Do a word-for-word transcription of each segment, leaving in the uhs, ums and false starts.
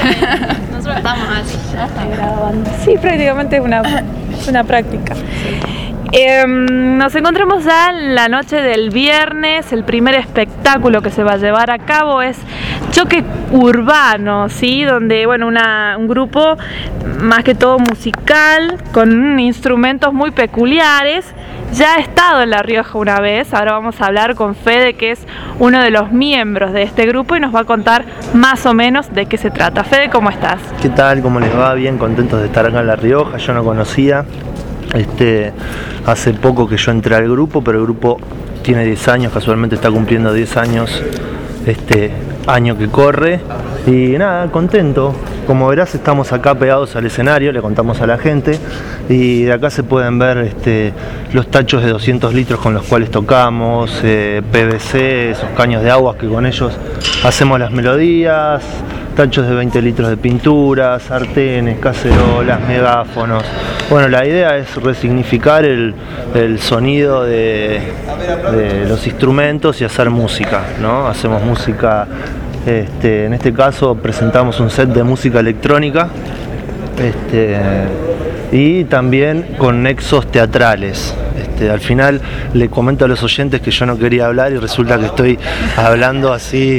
Nosotros estamos así ya grabando. Sí, prácticamente es una, una práctica. Eh, nos encontramos ya en la noche del viernes. El primer espectáculo que se va a llevar a cabo es Choque Urbano, ¿sí? Donde, bueno, una, un grupo más que todo musical, con instrumentos muy peculiares. Ya ha estado en La Rioja una vez. Ahora vamos a hablar con Fede, que es uno de los miembros de este grupo, y nos va a contar más o menos de qué se trata. Fede, ¿cómo estás? ¿Qué tal? ¿Cómo les va? Bien, contentos de estar acá en La Rioja. Yo no conocía. Este, hace poco que yo entré al grupo, pero el grupo tiene diez años, casualmente está cumpliendo diez años este año que corre. Y nada, contento. Como verás, estamos acá pegados al escenario, le contamos a la gente, y de acá se pueden ver este, los tachos de doscientos litros con los cuales tocamos, eh, P V C, esos caños de agua que con ellos hacemos las melodías, tachos de veinte litros de pintura, sartenes, cacerolas, megáfonos. Bueno, la idea es resignificar el, el sonido de, de los instrumentos y hacer música, ¿no? Hacemos música. Este, en este caso presentamos un set de música electrónica este, y también con nexos teatrales. Este, al final le comento a los oyentes que yo no quería hablar y resulta que estoy hablando así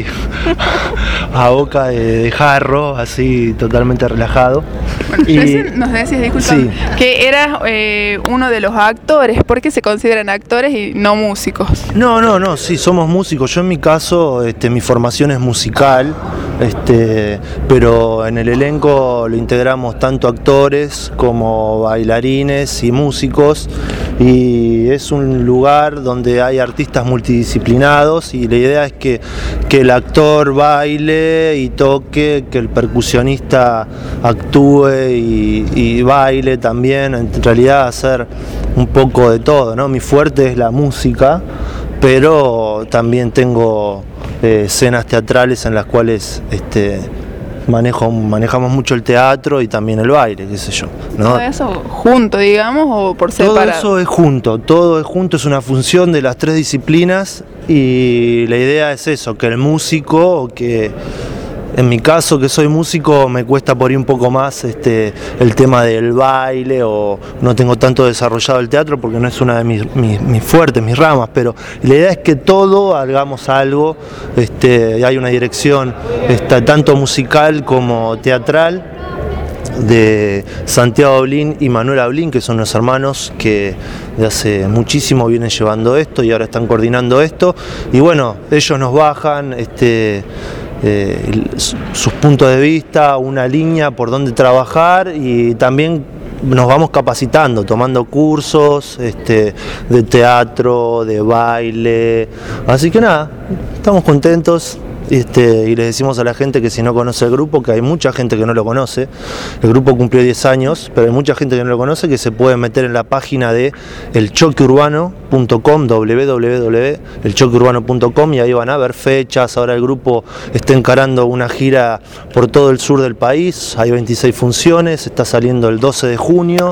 a boca de, de jarro, así totalmente relajado. Bueno, y, recién nos decías, disculpa, sí, que eras eh, uno de los actores. ¿Por qué se consideran actores y no músicos? No, no, no, sí, somos músicos. Yo en mi caso, este, mi formación es musical, este, pero en el elenco lo integramos tanto actores como bailarines y músicos, y es un lugar donde hay artistas multidisciplinados, y la idea es que, que el actor baile y toque, que el percusionista actúe y, y baile también, en realidad hacer un poco de todo, ¿no? Mi fuerte es la música, pero también tengo eh, escenas teatrales en las cuales este, manejo, manejamos mucho el teatro y también el baile, qué sé yo, ¿no? ¿Todo eso junto, digamos, o por separado? Todo eso es junto, todo es junto, es una función de las tres disciplinas, y la idea es eso, que el músico, o que en mi caso, que soy músico, me cuesta por ahí un poco más este, el tema del baile, o no tengo tanto desarrollado el teatro porque no es una de mis, mis, mis fuertes, mis ramas, pero la idea es que todo hagamos algo, este, hay una dirección está, tanto musical como teatral, de Santiago Oblín y Manuel Oblín, que son los hermanos que de hace muchísimo vienen llevando esto y ahora están coordinando esto, y bueno, ellos nos bajan este, eh, sus puntos de vista, una línea por donde trabajar, y también nos vamos capacitando, tomando cursos este, de teatro, de baile, así que nada, estamos contentos. Este, y les decimos a la gente que si no conoce el grupo, que hay mucha gente que no lo conoce, el grupo cumplió diez años, pero hay mucha gente que no lo conoce, que se puede meter en la página de el choque urbano punto com, doble u doble u doble u punto el choque urbano punto com, y ahí van a ver fechas. Ahora el grupo está encarando una gira por todo el sur del país, hay veintiséis funciones, está saliendo el doce de junio,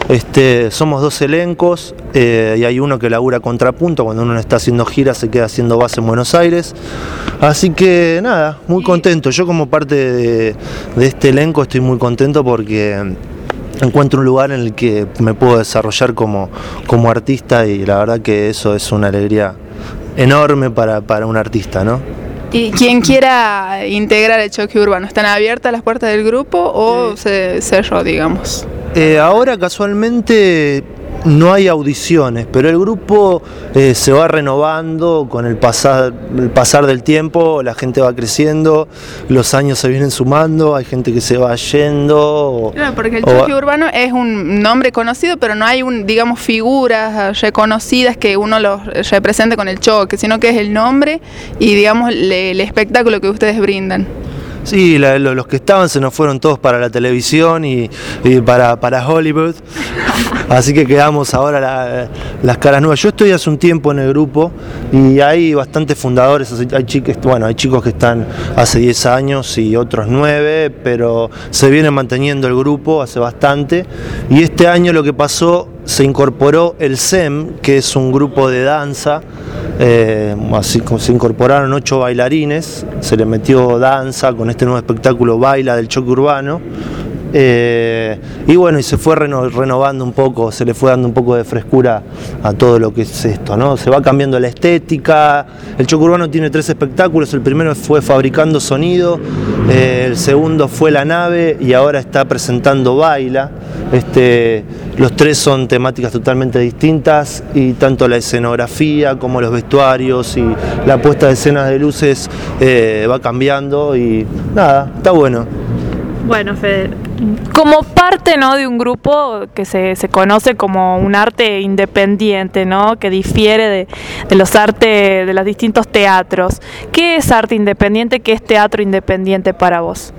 este, somos dos elencos, eh, y hay uno que labura contrapunto, cuando uno no está haciendo gira se queda haciendo base en Buenos Aires, así que que nada, muy contento. Yo como parte de, de este elenco estoy muy contento porque encuentro un lugar en el que me puedo desarrollar como, como artista, y la verdad que eso es una alegría enorme para, para un artista, ¿no? Y quien quiera integrar el choque urbano, ¿están abiertas las puertas del grupo o se cerró, digamos? Eh, ahora casualmente no hay audiciones, pero el grupo eh, se va renovando con el pasar, el pasar del tiempo, la gente va creciendo, los años se vienen sumando, hay gente que se va yendo. O, claro, porque el choque o, urbano es un nombre conocido, pero no hay, un, digamos, figuras reconocidas que uno los represente con el choque, sino que es el nombre y, digamos, le, el espectáculo que ustedes brindan. Sí, la, lo, los que estaban se nos fueron todos para la televisión y, y para, para Hollywood, así que quedamos ahora la, las caras nuevas. Yo estoy hace un tiempo en el grupo y hay bastantes fundadores, hay chicos, bueno, hay chicos que están hace diez años y otros nueve, pero se viene manteniendo el grupo hace bastante, y este año lo que pasó se incorporó el S E M, que es un grupo de danza. Eh, así se incorporaron ocho bailarines, se le metió danza con este nuevo espectáculo Baila del Choque Urbano. Eh, y bueno, y se fue reno, renovando un poco, se le fue dando un poco de frescura a todo lo que es esto, ¿no? Se va cambiando la estética. El Choque Urbano tiene tres espectáculos. El primero fue Fabricando Sonido, eh, el segundo fue La Nave y ahora está presentando Baila. Este, los tres son temáticas totalmente distintas y tanto la escenografía como los vestuarios y la puesta de escenas de luces eh, va cambiando y nada, está bueno. Bueno, Fede, como parte, ¿no?, de un grupo que se, se conoce como un arte independiente, ¿no?, que difiere de, de los artes de los distintos teatros, ¿qué es arte independiente? ¿Qué es teatro independiente para vos?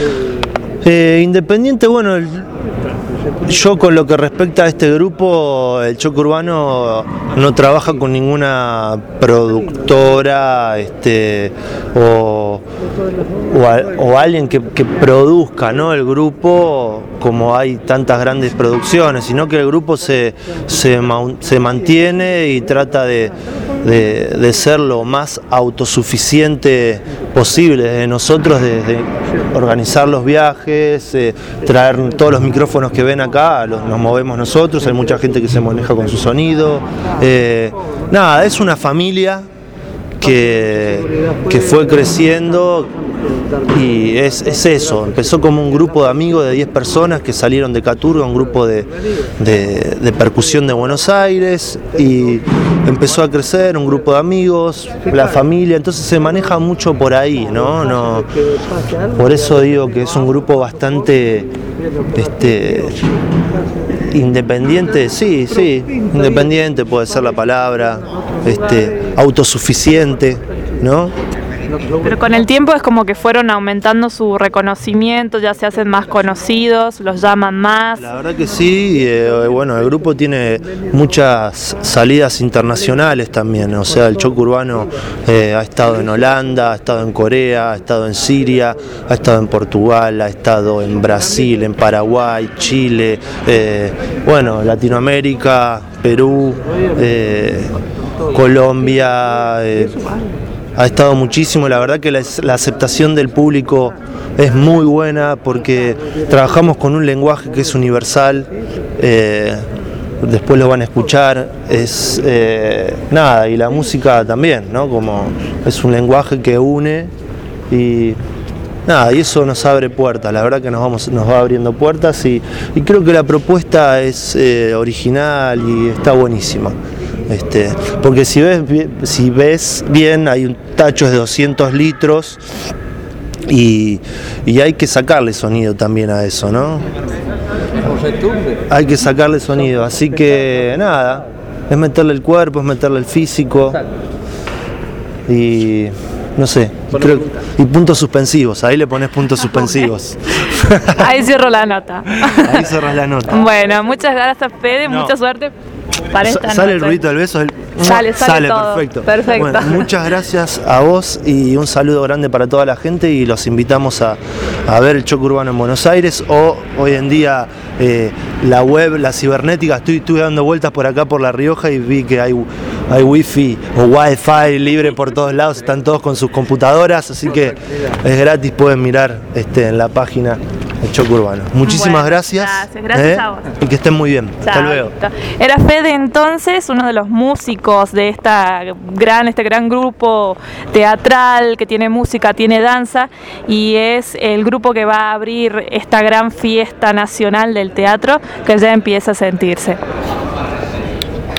Eh, independiente, bueno, el, yo con lo que respecta a este grupo, el Choque Urbano no trabaja con ninguna productora este, o, o, a, o alguien que, que produzca, ¿no?, el grupo, como hay tantas grandes producciones, sino que el grupo se, se, se mantiene y trata de, de, de ser lo más autosuficiente posible desde nosotros, desde organizar los viajes, eh, traer todos los micrófonos que ven acá, los, nos movemos nosotros, hay mucha gente que se maneja con su sonido. Eh, nada, es una familia que, que fue creciendo y es, es eso, empezó como un grupo de amigos de diez personas que salieron de Caturga, un grupo de, de, de percusión de Buenos Aires, y empezó a crecer un grupo de amigos, la familia, entonces se maneja mucho por ahí, ¿no? No, por eso digo que es un grupo bastante este, independiente, sí, sí, independiente puede ser la palabra, este, autosuficiente, ¿no? Pero con el tiempo es como que fueron aumentando su reconocimiento, ya se hacen más conocidos, los llaman más. La verdad que sí, eh, bueno, el grupo tiene muchas salidas internacionales también, o sea, el Choque Urbano eh, ha estado en Holanda, ha estado en Corea, ha estado en Siria, ha estado en Portugal, ha estado en Brasil, en Paraguay, Chile, eh, bueno, Latinoamérica, Perú, eh, Colombia, eh, ha estado muchísimo. La verdad que la, la aceptación del público es muy buena porque trabajamos con un lenguaje que es universal, eh, después lo van a escuchar, es eh, nada, y la música también, ¿no? Como es un lenguaje que une y nada, y eso nos abre puertas, la verdad que nos, vamos, nos va abriendo puertas y, y creo que la propuesta es eh, original y está buenísima. Este, porque si ves, si ves bien, hay un tacho de doscientos litros y, y hay que sacarle sonido también a eso, ¿no? Hay que sacarle sonido, así que nada, es meterle el cuerpo, es meterle el físico y no sé, creo, y puntos suspensivos, ahí le pones puntos suspensivos. Ahí cierro la nota. Ahí cerras la nota. Bueno, muchas gracias, Fede, no. Mucha suerte para esta Sa ¿Sale nota. el ruido del beso? El... Sale, sale, sale todo. perfecto. Perfecto. Bueno, muchas gracias a vos y un saludo grande para toda la gente y los invitamos a, a ver el Choque Urbano en Buenos Aires o hoy en día eh, la web, la cibernética. Estoy, estuve dando vueltas por acá por La Rioja y vi que hay, hay wifi o wifi libre por todos lados, están todos con sus computadoras, así que es gratis, pueden mirar este, en la página el Choque Urbano. Muchísimas bueno, gracias. Gracias, gracias ¿eh? a vos. Y que estén muy bien. Chao. Hasta luego. Era Fede entonces, uno de los músicos de esta gran, este gran grupo teatral que tiene música, tiene danza y es el grupo que va a abrir esta gran fiesta nacional del teatro que ya empieza a sentirse.